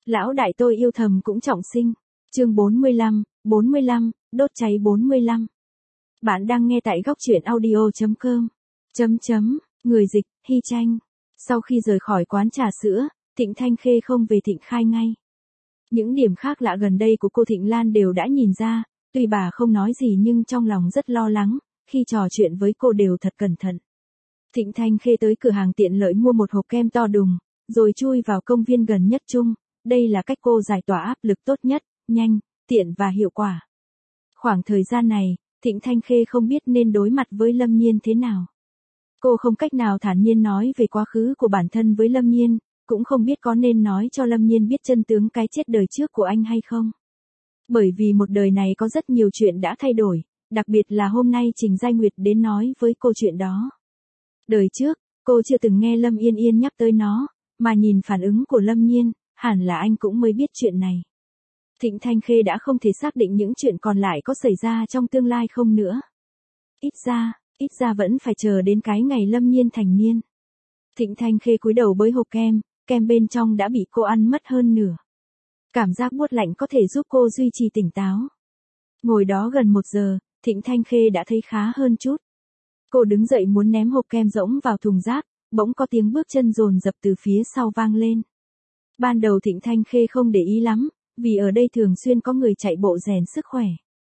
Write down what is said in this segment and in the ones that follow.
Lão đại tôi yêu thầm cũng trọng sinh. Chương 45, đốt cháy 45. Bạn đang nghe tại góc truyện audio.com. Người dịch, Hy Tranh. Sau khi rời khỏi quán trà sữa, Thịnh Thanh Khê không về Thịnh Khai ngay. Những điểm khác lạ gần đây của cô Thịnh Lan đều đã nhìn ra, tuy bà không nói gì nhưng trong lòng rất lo lắng, khi trò chuyện với cô đều thật cẩn thận. Thịnh Thanh Khê tới cửa hàng tiện lợi mua một hộp kem to đùng, rồi chui vào công viên gần nhất chung. Đây là cách cô giải tỏa áp lực tốt nhất, nhanh, tiện và hiệu quả. Khoảng thời gian này, Thịnh Thanh Khê không biết nên đối mặt với Lâm Nhiên thế nào. Cô không cách nào thản nhiên nói về quá khứ của bản thân với Lâm Nhiên, cũng không biết có nên nói cho Lâm Nhiên biết chân tướng cái chết đời trước của anh hay không. Bởi vì một đời này có rất nhiều chuyện đã thay đổi, đặc biệt là hôm nay Trình Giai Nguyệt đến nói với cô chuyện đó. Đời trước, cô chưa từng nghe Lâm Yên Yên nhắc tới nó, mà nhìn phản ứng của Lâm Nhiên, hẳn là anh cũng mới biết chuyện này. Thịnh Thanh Khê đã không thể xác định những chuyện còn lại có xảy ra trong tương lai không nữa. Ít ra vẫn phải chờ đến cái ngày Lâm Nhiên thành niên. Thịnh Thanh Khê cúi đầu bới hộp kem bên trong đã bị cô ăn mất hơn nửa. Cảm giác buốt lạnh có thể giúp cô duy trì tỉnh táo. Ngồi đó gần 1 giờ, Thịnh Thanh Khê đã thấy khá hơn chút. Cô đứng dậy muốn ném hộp kem rỗng vào thùng rác, bỗng có tiếng bước chân dồn dập từ phía sau vang lên. Ban đầu Thịnh Thanh Khê không để ý lắm, vì ở đây thường xuyên có người chạy bộ rèn sức khỏe.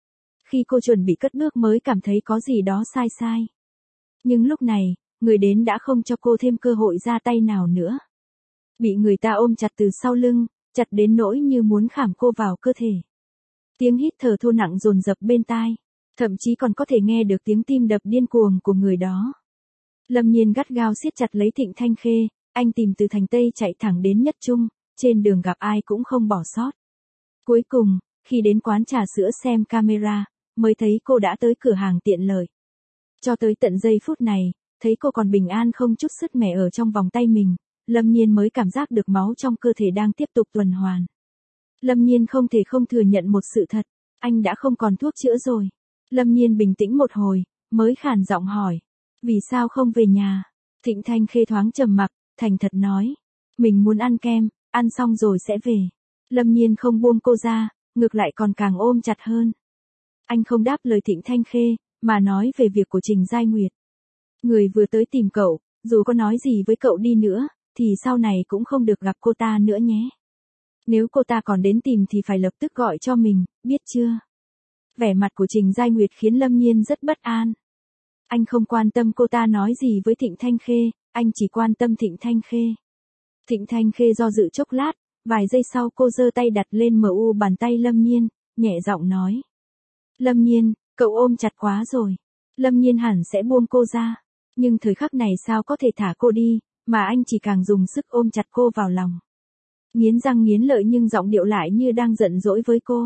Khi cô chuẩn bị cất bước mới cảm thấy có gì đó sai. Nhưng lúc này, người đến đã không cho cô thêm cơ hội ra tay nào nữa. Bị người ta ôm chặt từ sau lưng, chặt đến nỗi như muốn khảm cô vào cơ thể. Tiếng hít thở thô nặng dồn dập bên tai, thậm chí còn có thể nghe được tiếng tim đập điên cuồng của người đó. Lâm Nhiên gắt gao siết chặt lấy Thịnh Thanh Khê, anh tìm từ thành Tây chạy thẳng đến Nhất Trung, trên đường gặp ai cũng không bỏ sót. Cuối cùng, khi đến quán trà sữa xem camera, mới thấy cô đã tới cửa hàng tiện lợi. Cho tới tận giây phút này, thấy cô còn bình an không chút sứt mẻ ở trong vòng tay mình, Lâm Nhiên mới cảm giác được máu trong cơ thể đang tiếp tục tuần hoàn. Lâm Nhiên không thể không thừa nhận một sự thật, anh đã không còn thuốc chữa rồi. Lâm Nhiên bình tĩnh một hồi, mới khàn giọng hỏi, vì sao không về nhà? Thịnh Thanh Khê thoáng trầm mặc, thành thật nói, mình muốn ăn kem, ăn xong rồi sẽ về. Lâm Nhiên không buông cô ra, ngược lại còn càng ôm chặt hơn. Anh không đáp lời Thịnh Thanh Khê, mà nói về việc của Trình Giai Nguyệt. Người vừa tới tìm cậu, dù có nói gì với cậu đi nữa, thì sau này cũng không được gặp cô ta nữa nhé. Nếu cô ta còn đến tìm thì phải lập tức gọi cho mình, biết chưa? Vẻ mặt của Trình Giai Nguyệt khiến Lâm Nhiên rất bất an. Anh không quan tâm cô ta nói gì với Thịnh Thanh Khê, anh chỉ quan tâm Thịnh Thanh Khê. Thịnh Thanh Khê do dự chốc lát, vài giây sau cô giơ tay đặt lên bàn tay Lâm Nhiên, nhẹ giọng nói. Lâm Nhiên, cậu ôm chặt quá rồi. Lâm Nhiên hẳn sẽ buông cô ra, nhưng thời khắc này sao có thể thả cô đi, mà anh chỉ càng dùng sức ôm chặt cô vào lòng. Nghiến răng nghiến lợi nhưng giọng điệu lại như đang giận dỗi với cô.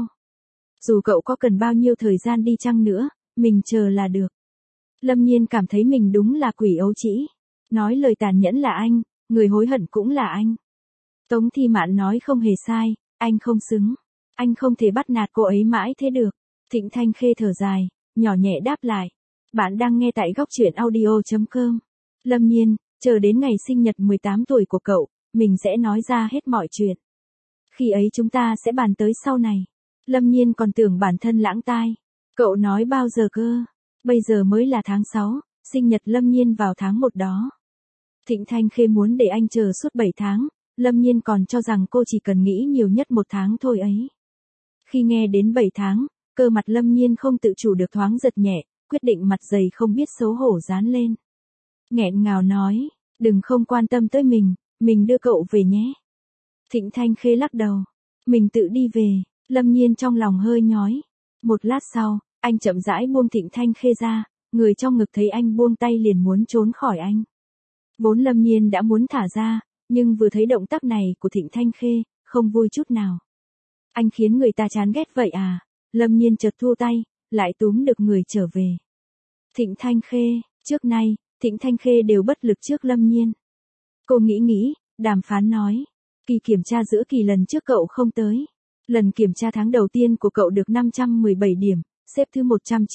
Dù cậu có cần bao nhiêu thời gian đi chăng nữa, mình chờ là được. Lâm Nhiên cảm thấy mình đúng là quỷ ấu trĩ. Nói lời tàn nhẫn là anh, người hối hận cũng là anh. Tống Thi Mạn nói không hề sai, anh không xứng. Anh không thể bắt nạt cô ấy mãi thế được. Thịnh Thanh Khê thở dài, nhỏ nhẹ đáp lại. Bạn đang nghe tại góc truyện audio.com. Lâm Nhiên, chờ đến ngày sinh nhật 18 tuổi của cậu, mình sẽ nói ra hết mọi chuyện. Khi ấy chúng ta sẽ bàn tới sau này. Lâm Nhiên còn tưởng bản thân lãng tai. Cậu nói bao giờ cơ? Bây giờ mới là tháng 6, sinh nhật Lâm Nhiên vào tháng 1 đó. Thịnh Thanh Khê muốn để anh chờ suốt 7 tháng, Lâm Nhiên còn cho rằng cô chỉ cần nghĩ nhiều nhất 1 tháng thôi ấy. Khi nghe đến 7 tháng, cơ mặt Lâm Nhiên không tự chủ được thoáng giật nhẹ, quyết định mặt dày không biết xấu hổ dán lên. Nghẹn ngào nói, đừng không quan tâm tới mình đưa cậu về nhé. Thịnh Thanh Khê lắc đầu, mình tự đi về. Lâm Nhiên trong lòng hơi nhói. Một lát sau, anh chậm rãi buông Thịnh Thanh Khê ra, người trong ngực thấy anh buông tay liền muốn trốn khỏi anh. Vốn Lâm Nhiên đã muốn thả ra, nhưng vừa thấy động tác này của Thịnh Thanh Khê, không vui chút nào. Anh khiến người ta chán ghét vậy à? Lâm Nhiên chợt thua tay, lại túm được người trở về. Thịnh Thanh Khê, trước nay, Thịnh Thanh Khê đều bất lực trước Lâm Nhiên. Cô nghĩ, đàm phán nói. Kỳ kiểm tra giữa kỳ lần trước cậu không tới. Lần kiểm tra tháng đầu tiên của cậu được 517 điểm, xếp thứ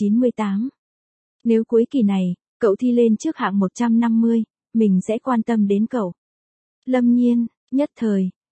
198. Nếu cuối kỳ này, cậu thi lên trước hạng 150, mình sẽ quan tâm đến cậu. Lâm Nhiên, nhất thời,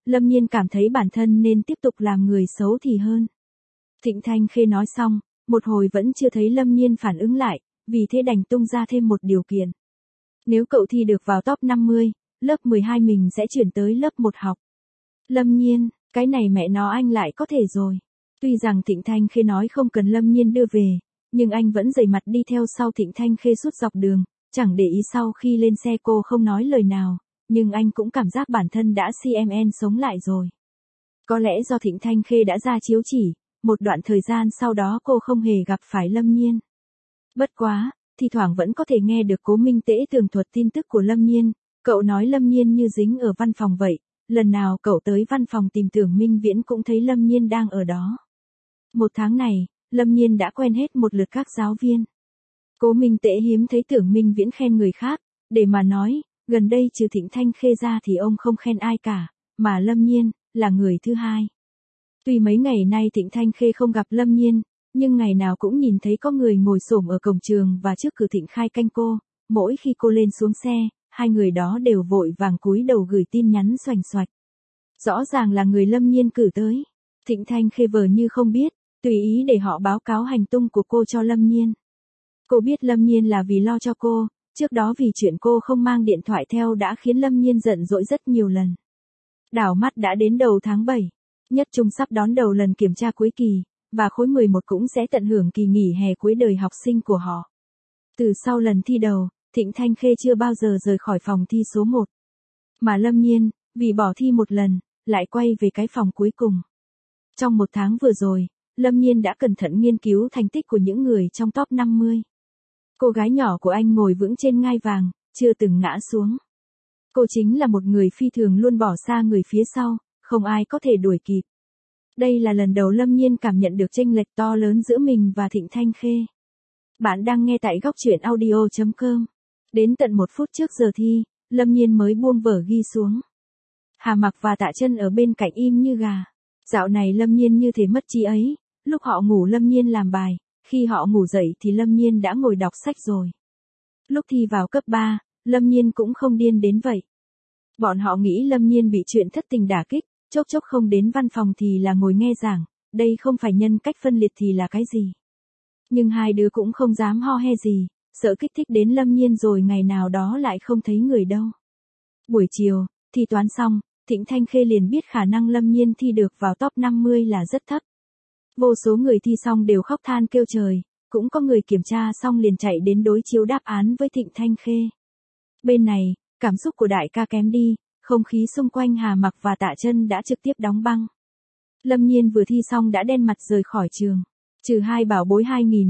Lâm Nhiên cảm thấy bản thân nên tiếp tục làm người xấu thì hơn. Thịnh Thanh Khê nói xong, một hồi vẫn chưa thấy Lâm Nhiên phản ứng lại, vì thế đành tung ra thêm một điều kiện. Nếu cậu thi được vào top 50, lớp 12 mình sẽ chuyển tới lớp 1 học. Lâm Nhiên, cái này mẹ nó anh lại có thể rồi. Tuy rằng Thịnh Thanh Khê nói không cần Lâm Nhiên đưa về, nhưng anh vẫn dày mặt đi theo sau Thịnh Thanh Khê suốt dọc đường, chẳng để ý sau khi lên xe cô không nói lời nào, nhưng anh cũng cảm giác bản thân đã CMN sống lại rồi. Có lẽ do Thịnh Thanh Khê đã ra chiếu chỉ, một đoạn thời gian sau đó cô không hề gặp phải Lâm Nhiên. Bất quá, thi thoảng vẫn có thể nghe được Cố Minh Tễ tường thuật tin tức của Lâm Nhiên, cậu nói Lâm Nhiên như dính ở văn phòng vậy, lần nào cậu tới văn phòng tìm Tưởng Minh Viễn cũng thấy Lâm Nhiên đang ở đó. Một tháng này, Lâm Nhiên đã quen hết một lượt các giáo viên. Cố Minh Tễ hiếm thấy Tưởng Minh Viễn khen người khác, để mà nói, gần đây trừ Thịnh Thanh Khê ra thì ông không khen ai cả, mà Lâm Nhiên là người thứ hai. Tuy mấy ngày nay Thịnh Thanh Khê không gặp Lâm Nhiên, nhưng ngày nào cũng nhìn thấy có người ngồi xổm ở cổng trường và trước cửa Thịnh Khai canh cô, mỗi khi cô lên xuống xe, hai người đó đều vội vàng cúi đầu gửi tin nhắn xoành xoạch. Rõ ràng là người Lâm Nhiên cử tới. Thịnh Thanh Khê vờ như không biết, tùy ý để họ báo cáo hành tung của cô cho Lâm Nhiên. Cô biết Lâm Nhiên là vì lo cho cô, trước đó vì chuyện cô không mang điện thoại theo đã khiến Lâm Nhiên giận dỗi rất nhiều lần. Đảo mắt đã đến đầu tháng 7, Nhất Trung sắp đón đầu lần kiểm tra cuối kỳ, và khối 11 cũng sẽ tận hưởng kỳ nghỉ hè cuối đời học sinh của họ. Từ sau lần thi đầu, Thịnh Thanh Khê chưa bao giờ rời khỏi phòng thi số 1. Mà Lâm Nhiên, vì bỏ thi một lần, lại quay về cái phòng cuối cùng. Trong một tháng vừa rồi, Lâm Nhiên đã cẩn thận nghiên cứu thành tích của những người trong top 50. Cô gái nhỏ của anh ngồi vững trên ngai vàng, chưa từng ngã xuống. Cô chính là một người phi thường luôn bỏ xa người phía sau, không ai có thể đuổi kịp. Đây là lần đầu Lâm Nhiên cảm nhận được chênh lệch to lớn giữa mình và Thịnh Thanh Khê. Bạn đang nghe tại góc truyện audio.com. Đến tận 1 phút trước giờ thi, Lâm Nhiên mới buông vở ghi xuống. Hà Mặc và Tạ Chân ở bên cạnh im như gà. Dạo này Lâm Nhiên như thể mất trí ấy, lúc họ ngủ Lâm Nhiên làm bài, khi họ ngủ dậy thì Lâm Nhiên đã ngồi đọc sách rồi. Lúc thi vào cấp 3, Lâm Nhiên cũng không điên đến vậy. Bọn họ nghĩ Lâm Nhiên bị chuyện thất tình đả kích, chốc chốc không đến văn phòng thì là ngồi nghe giảng, đây không phải nhân cách phân liệt thì là cái gì. Nhưng hai đứa cũng không dám ho he gì, sợ kích thích đến Lâm Nhiên rồi ngày nào đó lại không thấy người đâu. Buổi chiều, thi toán xong, Thịnh Thanh Khê liền biết khả năng Lâm Nhiên thi được vào top 50 là rất thấp. Vô số người thi xong đều khóc than kêu trời, cũng có người kiểm tra xong liền chạy đến đối chiếu đáp án với Thịnh Thanh Khê. Bên này, cảm xúc của đại ca kém đi, không khí xung quanh Hà Mặc và Tạ Chân đã trực tiếp đóng băng. Lâm Nhiên vừa thi xong đã đen mặt rời khỏi trường. Trừ hai bảo bối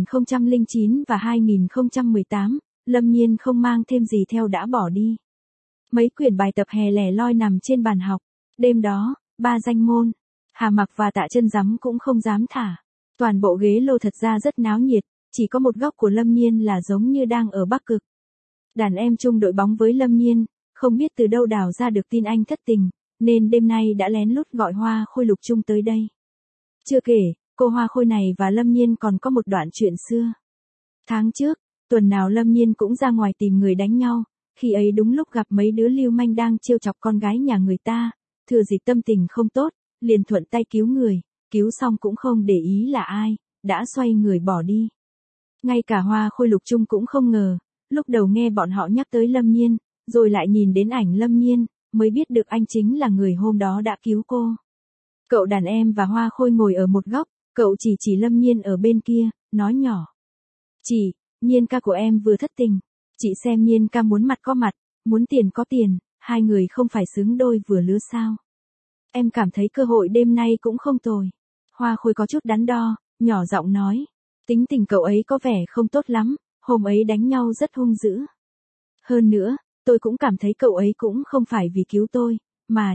2009 và 2018, Lâm Nhiên không mang thêm gì theo đã bỏ đi. Mấy quyển bài tập hè lẻ loi nằm trên bàn học. Đêm đó, 3 danh môn, Hà Mặc và Tạ Chân dám cũng không dám thả. Toàn bộ ghế lô thật ra rất náo nhiệt, chỉ có một góc của Lâm Nhiên là giống như đang ở Bắc Cực. Đàn em chung đội bóng với Lâm Nhiên, không biết từ đâu đào ra được tin anh thất tình, nên đêm nay đã lén lút gọi Hoa Khôi Lục Trung tới đây. Chưa kể, cô Hoa Khôi này và Lâm Nhiên còn có một đoạn chuyện xưa. Tháng trước, tuần nào Lâm Nhiên cũng ra ngoài tìm người đánh nhau, khi ấy đúng lúc gặp mấy đứa lưu manh đang trêu chọc con gái nhà người ta, thừa dịp tâm tình không tốt, liền thuận tay cứu người, cứu xong cũng không để ý là ai, đã xoay người bỏ đi. Ngay cả Hoa Khôi Lục Trung cũng không ngờ, lúc đầu nghe bọn họ nhắc tới Lâm Nhiên, rồi lại nhìn đến ảnh Lâm Nhiên, mới biết được anh chính là người hôm đó đã cứu cô. Cậu đàn em và Hoa Khôi ngồi ở một góc, cậu chỉ Lâm Nhiên ở bên kia, nói nhỏ. Chị, Nhiên ca của em vừa thất tình. Chị xem Nhiên ca muốn mặt có mặt, muốn tiền có tiền, hai người không phải xứng đôi vừa lứa sao. Em cảm thấy cơ hội đêm nay cũng không tồi. Hoa Khôi có chút đắn đo, nhỏ giọng nói. Tính tình cậu ấy có vẻ không tốt lắm, hôm ấy đánh nhau rất hung dữ. Hơn nữa, tôi cũng cảm thấy cậu ấy cũng không phải vì cứu tôi, mà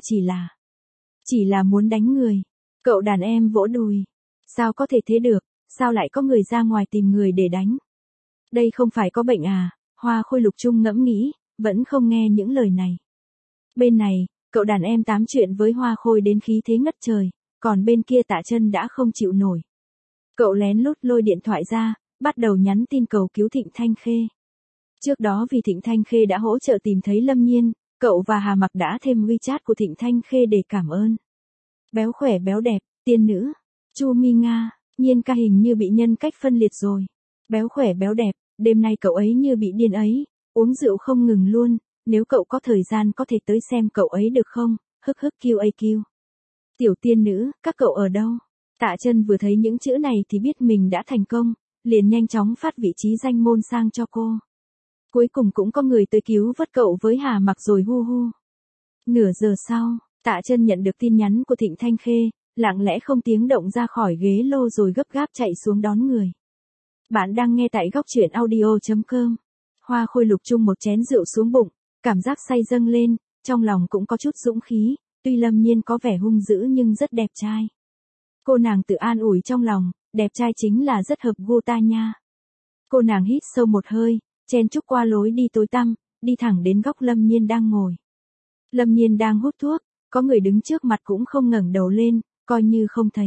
chỉ là muốn đánh người. Cậu đàn em vỗ đùi. Sao có thể thế được, sao lại có người ra ngoài tìm người để đánh? Đây không phải có bệnh à? Hoa Khôi Lục Trung ngẫm nghĩ, vẫn không nghe những lời này. Bên này, cậu đàn em tám chuyện với Hoa Khôi đến khí thế ngất trời, còn bên kia Tạ Chân đã không chịu nổi. Cậu lén lút lôi điện thoại ra, bắt đầu nhắn tin cầu cứu Thịnh Thanh Khê. Trước đó vì Thịnh Thanh Khê đã hỗ trợ tìm thấy Lâm Nhiên, cậu và Hà Mặc đã thêm WeChat của Thịnh Thanh Khê để cảm ơn. Béo khỏe béo đẹp, tiên nữ. Chu Mi Nga, Nhiên ca hình như bị nhân cách phân liệt rồi. Béo khỏe béo đẹp, đêm nay cậu ấy như bị điên ấy, uống rượu không ngừng luôn, nếu cậu có thời gian có thể tới xem cậu ấy được không, hức hức QAQ. Tiểu tiên nữ, các cậu ở đâu? Tạ Chân vừa thấy những chữ này thì biết mình đã thành công, liền nhanh chóng phát vị trí danh môn sang cho cô. Cuối cùng cũng có người tới cứu vớt cậu với Hà Mặc rồi hu hu. Nửa giờ sau, Tạ Chân nhận được tin nhắn của Thịnh Thanh Khê, lặng lẽ không tiếng động ra khỏi ghế lô rồi gấp gáp chạy xuống đón người. Bạn đang nghe tại góc truyện audio.com. Hoa Khôi lục chung một chén rượu xuống bụng, cảm giác say dâng lên, trong lòng cũng có chút dũng khí, tuy Lâm Nhiên có vẻ hung dữ nhưng rất đẹp trai. Cô nàng tự an ủi trong lòng, đẹp trai chính là rất hợp gu ta nha. Cô nàng hít sâu một hơi, chen chúc qua lối đi tối tăm, đi thẳng đến góc Lâm Nhiên đang ngồi. Lâm Nhiên đang hút thuốc, có người đứng trước mặt cũng không ngẩng đầu lên, coi như không thấy.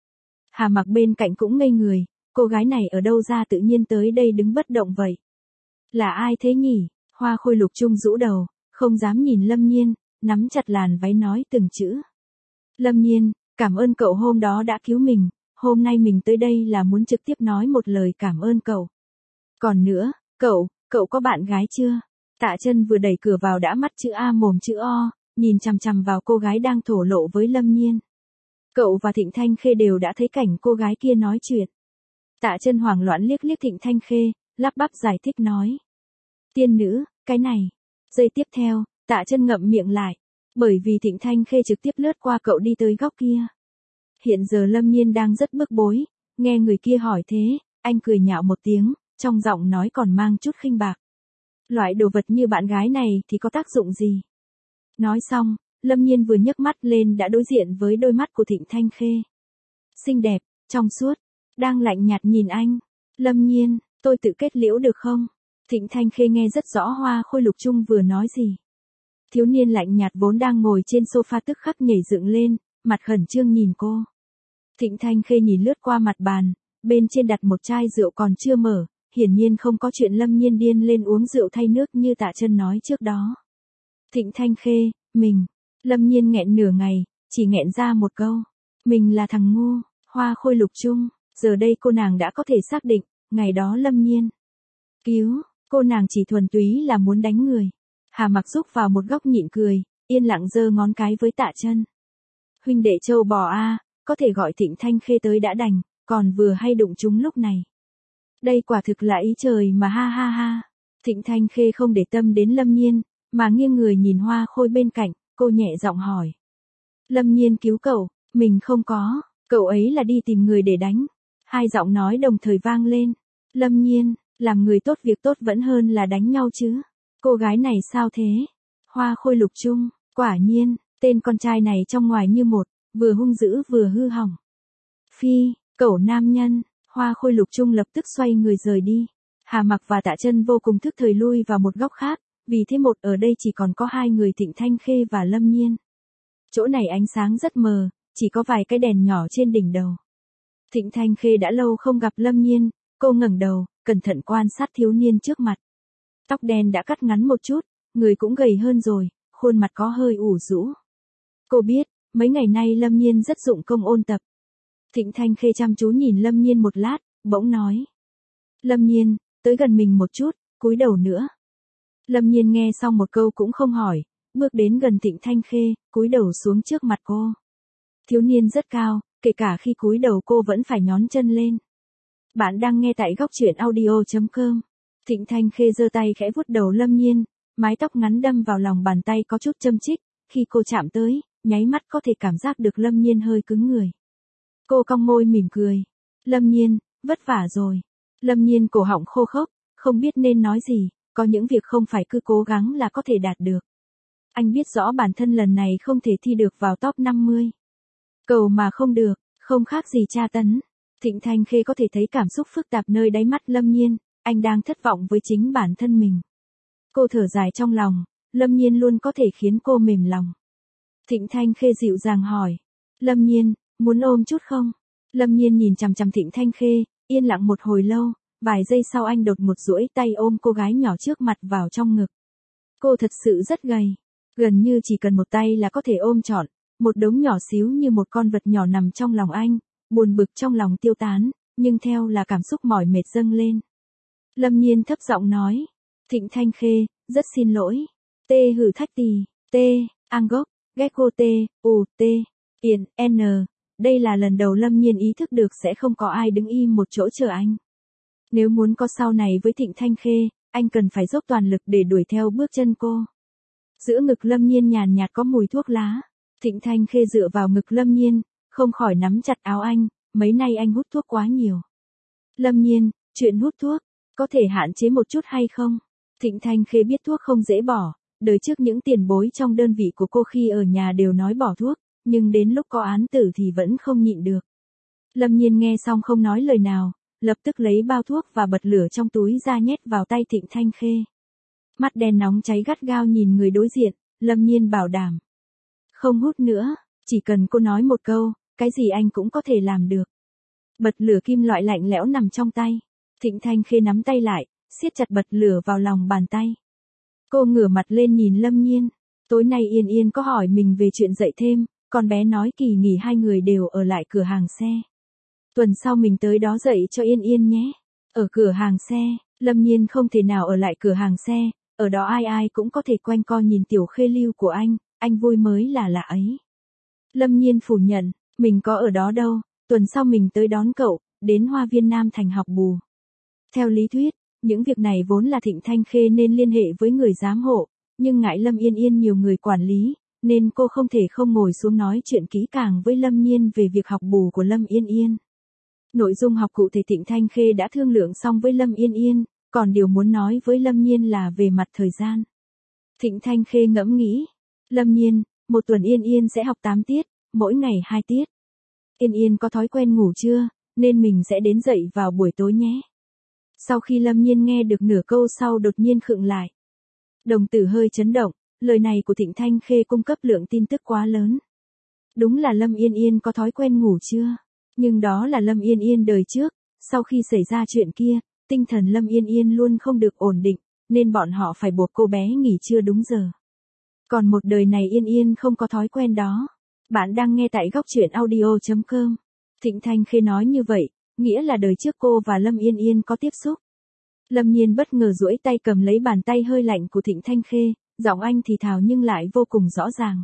Hà Mặc bên cạnh cũng ngây người, cô gái này ở đâu ra tự nhiên tới đây đứng bất động vậy? Là ai thế nhỉ? Hoa Khôi lục chung rũ đầu, không dám nhìn Lâm Nhiên, nắm chặt làn váy nói từng chữ. Lâm Nhiên, cảm ơn cậu hôm đó đã cứu mình, hôm nay mình tới đây là muốn trực tiếp nói một lời cảm ơn cậu. Còn nữa, cậu có bạn gái chưa? Tạ Chân vừa đẩy cửa vào đã mắt chữ A mồm chữ O, nhìn chằm chằm vào cô gái đang thổ lộ với Lâm Nhiên. Cậu và Thịnh Thanh Khê đều đã thấy cảnh cô gái kia nói chuyện. Tạ Chân hoảng loạn liếc Thịnh Thanh Khê, lắp bắp giải thích nói. Tiên nữ, cái này. Giây tiếp theo, Tạ Chân ngậm miệng lại, bởi vì Thịnh Thanh Khê trực tiếp lướt qua cậu đi tới góc kia. Hiện giờ Lâm Nhiên đang rất bức bối, nghe người kia hỏi thế, anh cười nhạo một tiếng, trong giọng nói còn mang chút khinh bạc. Loại đồ vật như bạn gái này thì có tác dụng gì? Nói xong, Lâm Nhiên vừa nhấc mắt lên đã đối diện với đôi mắt của Thịnh Thanh Khê. Xinh đẹp, trong suốt, đang lạnh nhạt nhìn anh. Lâm Nhiên, tôi tự kết liễu được không? Thịnh Thanh Khê nghe rất rõ Hoa Khôi lục chung vừa nói gì. Thiếu niên lạnh nhạt vốn đang ngồi trên sofa tức khắc nhảy dựng lên, mặt khẩn trương nhìn cô. Thịnh Thanh Khê nhìn lướt qua mặt bàn, bên trên đặt một chai rượu còn chưa mở, hiển nhiên không có chuyện Lâm Nhiên điên lên uống rượu thay nước như Tạ Chân nói trước đó. Thịnh Thanh Khê, mình. Lâm Nhiên nghẹn nửa ngày, chỉ nghẹn ra một câu. Mình là thằng ngu. Hoa Khôi lục chung, giờ đây cô nàng đã có thể xác định, ngày đó Lâm Nhiên cứu, cô nàng chỉ thuần túy là muốn đánh người. Hà Mặc rúc vào một góc nhịn cười, yên lặng giơ ngón cái với Tạ Chân. Huynh đệ châu bò a, có thể gọi Thịnh Thanh Khê tới đã đành, còn vừa hay đụng chúng lúc này. Đây quả thực là ý trời mà ha ha ha. Thịnh Thanh Khê không để tâm đến Lâm Nhiên, mà nghiêng người nhìn Hoa Khôi bên cạnh, cô nhẹ giọng hỏi. Lâm Nhiên cứu cậu, mình không có, cậu ấy là đi tìm người để đánh. Hai giọng nói đồng thời vang lên. Lâm Nhiên, làm người tốt việc tốt vẫn hơn là đánh nhau chứ. Cô gái này sao thế? Hoa Khôi lục chung, quả nhiên, tên con trai này trong ngoài như một, vừa hung dữ vừa hư hỏng. Phi, cẩu nam nhân, Hoa Khôi lục chung lập tức xoay người rời đi. Hà Mặc và Tạ Chân vô cùng thức thời lui vào một góc khác, vì thế một ở đây chỉ còn có hai người Thịnh Thanh Khê và Lâm Nhiên. Chỗ này ánh sáng rất mờ, chỉ có vài cái đèn nhỏ trên đỉnh đầu. Thịnh Thanh Khê đã lâu không gặp Lâm Nhiên, cô ngẩng đầu, cẩn thận quan sát thiếu niên trước mặt. Tóc đen đã cắt ngắn một chút, người cũng gầy hơn rồi, khuôn mặt có hơi ủ rũ. Cô biết, mấy ngày nay Lâm Nhiên rất dụng công ôn tập. Thịnh Thanh Khê chăm chú nhìn Lâm Nhiên một lát, bỗng nói. Lâm Nhiên, tới gần mình một chút, cúi đầu nữa. Lâm Nhiên nghe xong một câu cũng không hỏi, bước đến gần Thịnh Thanh Khê, cúi đầu xuống trước mặt cô. Thiếu niên rất cao, kể cả khi cúi đầu cô vẫn phải nhón chân lên. Bạn đang nghe tại góc truyện audio.com. Thịnh Thanh Khê giơ tay khẽ vuốt đầu Lâm Nhiên, mái tóc ngắn đâm vào lòng bàn tay có chút châm chích, khi cô chạm tới, nháy mắt có thể cảm giác được Lâm Nhiên hơi cứng người. Cô cong môi mỉm cười. Lâm Nhiên, vất vả rồi. Lâm Nhiên cổ họng khô khốc, không biết nên nói gì, có những việc không phải cứ cố gắng là có thể đạt được. Anh biết rõ bản thân lần này không thể thi được vào top 50. Cầu mà không được, không khác gì tra tấn. Thịnh Thanh Khê có thể thấy cảm xúc phức tạp nơi đáy mắt Lâm Nhiên, anh đang thất vọng với chính bản thân mình. Cô thở dài trong lòng, Lâm Nhiên luôn có thể khiến cô mềm lòng. Thịnh Thanh Khê dịu dàng hỏi. Lâm Nhiên, muốn ôm chút không? Lâm Nhiên nhìn chằm chằm Thịnh Thanh Khê, yên lặng một hồi lâu, vài giây sau anh đột một duỗi tay ôm cô gái nhỏ trước mặt vào trong ngực. Cô thật sự rất gầy. Gần như chỉ cần một tay là có thể ôm trọn, một đống nhỏ xíu như một con vật nhỏ nằm trong lòng anh, buồn bực trong lòng tiêu tán, nhưng theo là cảm xúc mỏi mệt dâng lên. Lâm Nhiên thấp giọng nói, Thịnh Thanh Khê, rất xin lỗi. Tê hử thách tì, tê, ang gốc, gecko tê, tê, yên, n. Đây là lần đầu Lâm Nhiên ý thức được sẽ không có ai đứng im một chỗ chờ anh. Nếu muốn có sau này với Thịnh Thanh Khê, anh cần phải dốc toàn lực để đuổi theo bước chân cô. Giữa ngực Lâm Nhiên nhàn nhạt có mùi thuốc lá. Thịnh Thanh Khê dựa vào ngực Lâm Nhiên, không khỏi nắm chặt áo anh, mấy nay anh hút thuốc quá nhiều. Lâm Nhiên, chuyện hút thuốc, có thể hạn chế một chút hay không? Thịnh Thanh Khê biết thuốc không dễ bỏ, đời trước những tiền bối trong đơn vị của cô khi ở nhà đều nói bỏ thuốc, nhưng đến lúc có án tử thì vẫn không nhịn được. Lâm Nhiên nghe xong không nói lời nào, lập tức lấy bao thuốc và bật lửa trong túi ra nhét vào tay Thịnh Thanh Khê. Mắt đen nóng cháy gắt gao nhìn người đối diện, Lâm Nhiên bảo đảm. Không hút nữa, chỉ cần cô nói một câu, cái gì anh cũng có thể làm được. Bật lửa kim loại lạnh lẽo nằm trong tay. Thịnh Thanh Khê nắm tay lại, siết chặt bật lửa vào lòng bàn tay. Cô ngửa mặt lên nhìn Lâm Nhiên. Tối nay Yên Yên có hỏi mình về chuyện dạy thêm, con bé nói kỳ nghỉ hai người đều ở lại cửa hàng xe. Tuần sau mình tới đó dạy cho Yên Yên nhé. Ở cửa hàng xe, Lâm Nhiên không thể nào ở lại cửa hàng xe, ở đó ai ai cũng có thể quanh co nhìn tiểu khê lưu của anh vui mới là lạ ấy. Lâm Nhiên phủ nhận, mình có ở đó đâu, tuần sau mình tới đón cậu, đến Hoa Viên Nam Thành học bù. Theo lý thuyết, những việc này vốn là Thịnh Thanh Khê nên liên hệ với người giám hộ, nhưng ngại Lâm Yên Yên nhiều người quản lý, nên cô không thể không ngồi xuống nói chuyện kỹ càng với Lâm Nhiên về việc học bù của Lâm Yên Yên. Nội dung học cụ thể Thịnh Thanh Khê đã thương lượng xong với Lâm Yên Yên, còn điều muốn nói với Lâm Nhiên là về mặt thời gian. Thịnh Thanh Khê ngẫm nghĩ, Lâm Nhiên, một tuần Yên Yên sẽ học 8 tiết, mỗi ngày 2 tiết. Yên Yên có thói quen ngủ trưa, nên mình sẽ đến dậy vào buổi tối nhé. Sau khi Lâm Nhiên nghe được nửa câu sau đột nhiên khựng lại. Đồng tử hơi chấn động, lời này của Thịnh Thanh Khê cung cấp lượng tin tức quá lớn. Đúng là Lâm Yên Yên có thói quen ngủ trưa, nhưng đó là Lâm Yên Yên đời trước, sau khi xảy ra chuyện kia, tinh thần Lâm Yên Yên luôn không được ổn định, nên bọn họ phải buộc cô bé nghỉ trưa đúng giờ. Còn một đời này Yên Yên không có thói quen đó. Bạn đang nghe tại góc truyện audio.com. Thịnh Thanh Khê nói như vậy, nghĩa là đời trước cô và Lâm Yên Yên có tiếp xúc. Lâm Nhiên bất ngờ duỗi tay cầm lấy bàn tay hơi lạnh của Thịnh Thanh Khê, giọng anh thì thào nhưng lại vô cùng rõ ràng.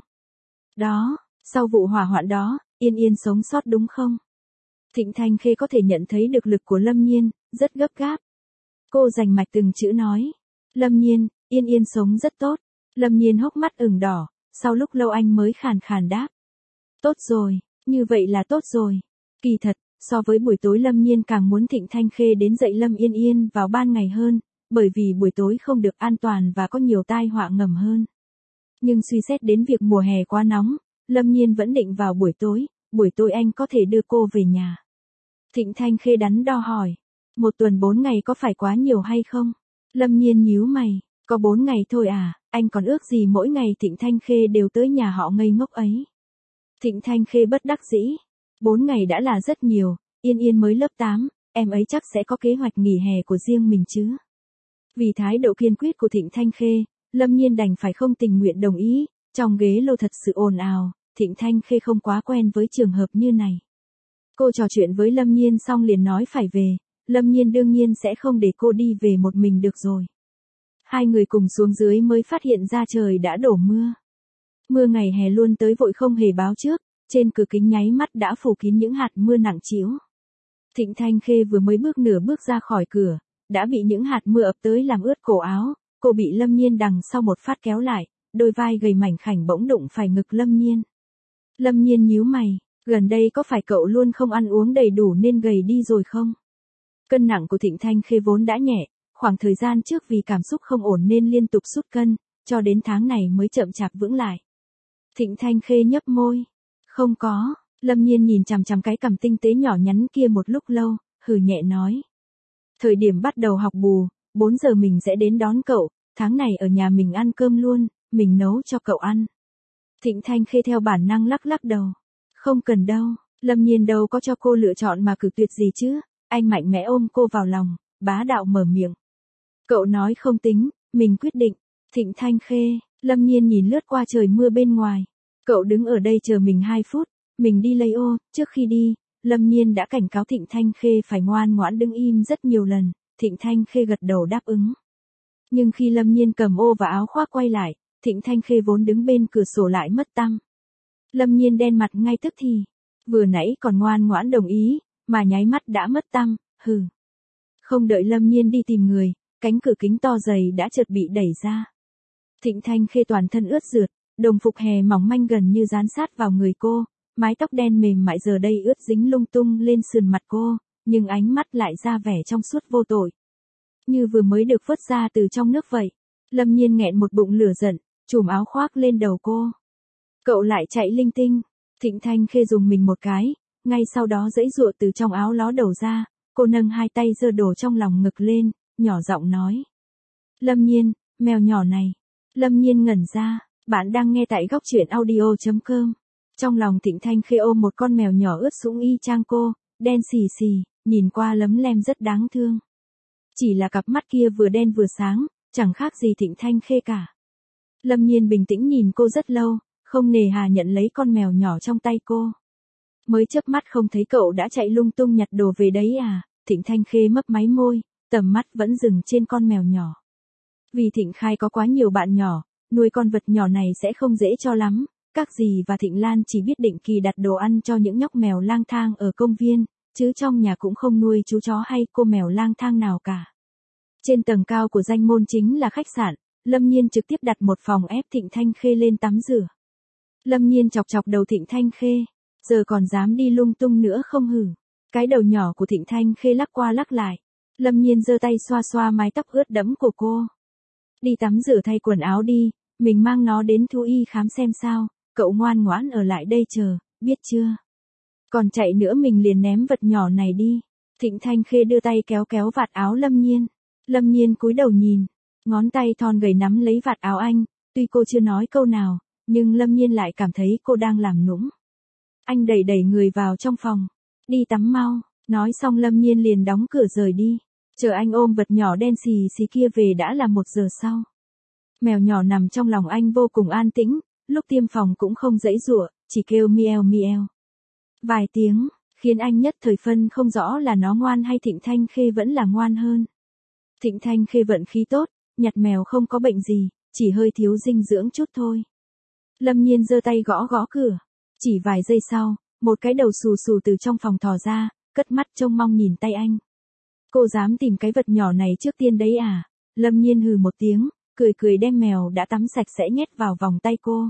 Đó, sau vụ hỏa hoạn đó, Yên Yên sống sót đúng không? Thịnh Thanh Khê có thể nhận thấy được lực của Lâm Nhiên, rất gấp gáp. Cô rành mạch từng chữ nói. Lâm Nhiên, Yên Yên sống rất tốt. Lâm Nhiên hốc mắt ửng đỏ, sau lúc lâu anh mới khàn khàn đáp. Tốt rồi, như vậy là tốt rồi. Kỳ thật, so với buổi tối Lâm Nhiên càng muốn Thịnh Thanh Khê đến dạy Lâm Yên Yên vào ban ngày hơn, bởi vì buổi tối không được an toàn và có nhiều tai họa ngầm hơn. Nhưng suy xét đến việc mùa hè quá nóng, Lâm Nhiên vẫn định vào buổi tối anh có thể đưa cô về nhà. Thịnh Thanh Khê đắn đo hỏi, một tuần 4 ngày có phải quá nhiều hay không? Lâm Nhiên nhíu mày, có 4 ngày thôi à, anh còn ước gì mỗi ngày Thịnh Thanh Khê đều tới nhà họ ngây ngốc ấy. Thịnh Thanh Khê bất đắc dĩ, 4 ngày đã là rất nhiều, Yên Yên mới lớp 8, em ấy chắc sẽ có kế hoạch nghỉ hè của riêng mình chứ. Vì thái độ kiên quyết của Thịnh Thanh Khê, Lâm Nhiên đành phải không tình nguyện đồng ý, trong ghế lô thật sự ồn ào, Thịnh Thanh Khê không quá quen với trường hợp như này. Cô trò chuyện với Lâm Nhiên xong liền nói phải về, Lâm Nhiên đương nhiên sẽ không để cô đi về một mình được rồi. Hai người cùng xuống dưới mới phát hiện ra trời đã đổ mưa. Mưa ngày hè luôn tới vội không hề báo trước, trên cửa kính nháy mắt đã phủ kín những hạt mưa nặng trĩu. Thịnh Thanh Khê vừa mới bước nửa bước ra khỏi cửa, đã bị những hạt mưa ập tới làm ướt cổ áo, cô bị Lâm Nhiên đằng sau một phát kéo lại, đôi vai gầy mảnh khảnh bỗng đụng phải ngực Lâm Nhiên. Lâm Nhiên nhíu mày, gần đây có phải cậu luôn không ăn uống đầy đủ nên gầy đi rồi không? Cân nặng của Thịnh Thanh Khê vốn đã nhẹ, khoảng thời gian trước vì cảm xúc không ổn nên liên tục sút cân, cho đến tháng này mới chậm chạp vững lại. Thịnh Thanh Khê nhấp môi. Không có, Lâm Nhiên nhìn chằm chằm cái cằm tinh tế nhỏ nhắn kia một lúc lâu, hừ nhẹ nói. Thời điểm bắt đầu học bù, 4 giờ mình sẽ đến đón cậu, tháng này ở nhà mình ăn cơm luôn, mình nấu cho cậu ăn. Thịnh Thanh Khê theo bản năng lắc lắc đầu. Không cần đâu, Lâm Nhiên đâu có cho cô lựa chọn mà cử tuyệt gì chứ, anh mạnh mẽ ôm cô vào lòng, bá đạo mở miệng. Cậu nói không tính, mình quyết định. Thịnh Thanh Khê, Lâm Nhiên nhìn lướt qua trời mưa bên ngoài. Cậu đứng ở đây chờ mình 2 phút, mình đi lấy ô, trước khi đi, Lâm Nhiên đã cảnh cáo Thịnh Thanh Khê phải ngoan ngoãn đứng im rất nhiều lần, Thịnh Thanh Khê gật đầu đáp ứng. Nhưng khi Lâm Nhiên cầm ô và áo khoác quay lại, Thịnh Thanh Khê vốn đứng bên cửa sổ lại mất tăm. Lâm Nhiên đen mặt ngay tức thì, vừa nãy còn ngoan ngoãn đồng ý, mà nháy mắt đã mất tăm, hừ. Không đợi Lâm Nhiên đi tìm người, cánh cửa kính to dày đã chợt bị đẩy ra. Thịnh Thanh Khê toàn thân ướt rượt, đồng phục hè mỏng manh gần như dán sát vào người cô, mái tóc đen mềm mại giờ đây ướt dính lung tung lên sườn mặt cô, nhưng ánh mắt lại ra vẻ trong suốt vô tội. Như vừa mới được vớt ra từ trong nước vậy. Lâm Nhiên nghẹn một bụng lửa giận, chùm áo khoác lên đầu cô. Cậu lại chạy linh tinh. Thịnh Thanh Khê dùng mình một cái, ngay sau đó giãy giụa từ trong áo ló đầu ra, cô nâng 2 tay giơ đồ trong lòng ngực lên, nhỏ giọng nói. Lâm Nhiên, mèo nhỏ này. Lâm Nhiên ngẩn ra, bạn đang nghe tại góc truyện audio.com. Trong lòng Thịnh Thanh Khê ôm một con mèo nhỏ ướt sũng y chang cô, đen xì xì, nhìn qua lấm lem rất đáng thương. Chỉ là cặp mắt kia vừa đen vừa sáng, chẳng khác gì Thịnh Thanh Khê cả. Lâm Nhiên bình tĩnh nhìn cô rất lâu, không nề hà nhận lấy con mèo nhỏ trong tay cô. Mới chớp mắt không thấy cậu đã chạy lung tung nhặt đồ về đấy à, Thịnh Thanh Khê mấp máy môi, tầm mắt vẫn dừng trên con mèo nhỏ. Vì Thịnh Khai có quá nhiều bạn nhỏ, nuôi con vật nhỏ này sẽ không dễ cho lắm, các dì và Thịnh Lan chỉ biết định kỳ đặt đồ ăn cho những nhóc mèo lang thang ở công viên, chứ trong nhà cũng không nuôi chú chó hay cô mèo lang thang nào cả. Trên tầng cao của danh môn chính là khách sạn, Lâm Nhiên trực tiếp đặt một phòng ép Thịnh Thanh Khê lên tắm rửa. Lâm Nhiên chọc chọc đầu Thịnh Thanh Khê, giờ còn dám đi lung tung nữa không hử? Cái đầu nhỏ của Thịnh Thanh Khê lắc qua lắc lại. Lâm Nhiên giơ tay xoa xoa mái tóc ướt đẫm của cô. Đi tắm rửa thay quần áo đi, mình mang nó đến thú y khám xem sao, cậu ngoan ngoãn ở lại đây chờ, biết chưa? Còn chạy nữa mình liền ném vật nhỏ này đi. Thịnh Thanh Khê đưa tay kéo kéo vạt áo Lâm Nhiên. Lâm Nhiên cúi đầu nhìn, ngón tay thon gầy nắm lấy vạt áo anh, tuy cô chưa nói câu nào, nhưng Lâm Nhiên lại cảm thấy cô đang làm nũng. Anh đẩy đẩy người vào trong phòng, đi tắm mau, nói xong Lâm Nhiên liền đóng cửa rời đi, chờ anh ôm vật nhỏ đen xì xì kia về đã là 1 giờ sau. Mèo nhỏ nằm trong lòng anh vô cùng an tĩnh, lúc tiêm phòng cũng không giãy giụa, chỉ kêu mieo mieo. Vài tiếng, khiến anh nhất thời phân không rõ là nó ngoan hay Thịnh Thanh Khê vẫn là ngoan hơn. Thịnh Thanh Khê vận khí tốt, nhặt mèo không có bệnh gì, chỉ hơi thiếu dinh dưỡng chút thôi. Lâm Nhiên giơ tay gõ gõ cửa. Chỉ vài giây sau, một cái đầu xù xù từ trong phòng thò ra, cất mắt trông mong nhìn tay anh. Cô dám tìm cái vật nhỏ này trước tiên đấy à? Lâm Nhiên hừ một tiếng, cười cười đem mèo đã tắm sạch sẽ nhét vào vòng tay cô.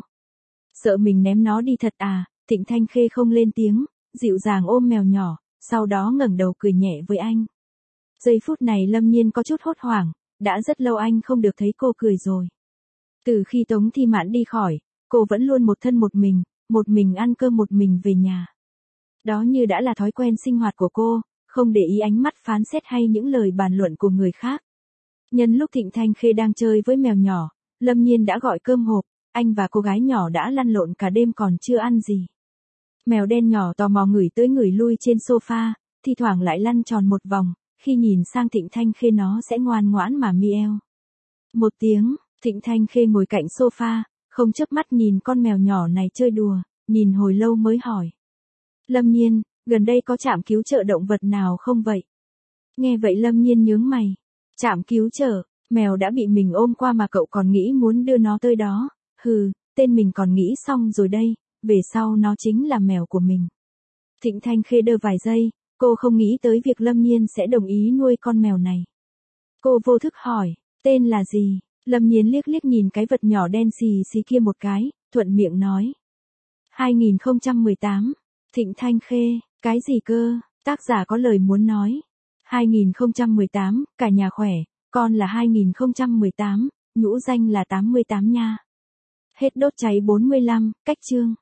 Sợ mình ném nó đi thật à? Thịnh Thanh Khê không lên tiếng, dịu dàng ôm mèo nhỏ, sau đó ngẩng đầu cười nhẹ với anh. Giây phút này Lâm Nhiên có chút hốt hoảng, đã rất lâu anh không được thấy cô cười rồi. Từ khi Tống Thi Mạn đi khỏi, cô vẫn luôn một thân một mình ăn cơm một mình về nhà. Đó như đã là thói quen sinh hoạt của cô, không để ý ánh mắt phán xét hay những lời bàn luận của người khác. Nhân lúc Thịnh Thanh Khê đang chơi với mèo nhỏ, Lâm Nhiên đã gọi cơm hộp, anh và cô gái nhỏ đã lăn lộn cả đêm còn chưa ăn gì. Mèo đen nhỏ tò mò ngửi tới ngửi lui trên sofa, thi thoảng lại lăn tròn một vòng, khi nhìn sang Thịnh Thanh Khê nó sẽ ngoan ngoãn mà mieo. 1 tiếng, Thịnh Thanh Khê ngồi cạnh sofa, không chớp mắt nhìn con mèo nhỏ này chơi đùa, nhìn hồi lâu mới hỏi. Lâm Nhiên, gần đây có trạm cứu trợ động vật nào không vậy? Nghe vậy Lâm Nhiên nhướng mày. Trạm cứu trợ, mèo đã bị mình ôm qua mà cậu còn nghĩ muốn đưa nó tới đó, hừ, tên mình còn nghĩ xong rồi đây, về sau nó chính là mèo của mình. Thịnh Thanh Khê đơ vài giây, cô không nghĩ tới việc Lâm Nhiên sẽ đồng ý nuôi con mèo này. Cô vô thức hỏi, tên là gì? Lâm Nhiên liếc liếc nhìn cái vật nhỏ đen xì xì kia một cái, thuận miệng nói. 2018, Thịnh Thanh Khê, cái gì cơ? Tác giả có lời muốn nói. 2018, cả nhà khỏe, con là 2018, nhũ danh là 88 nha. Hết đốt cháy 45, cách chương.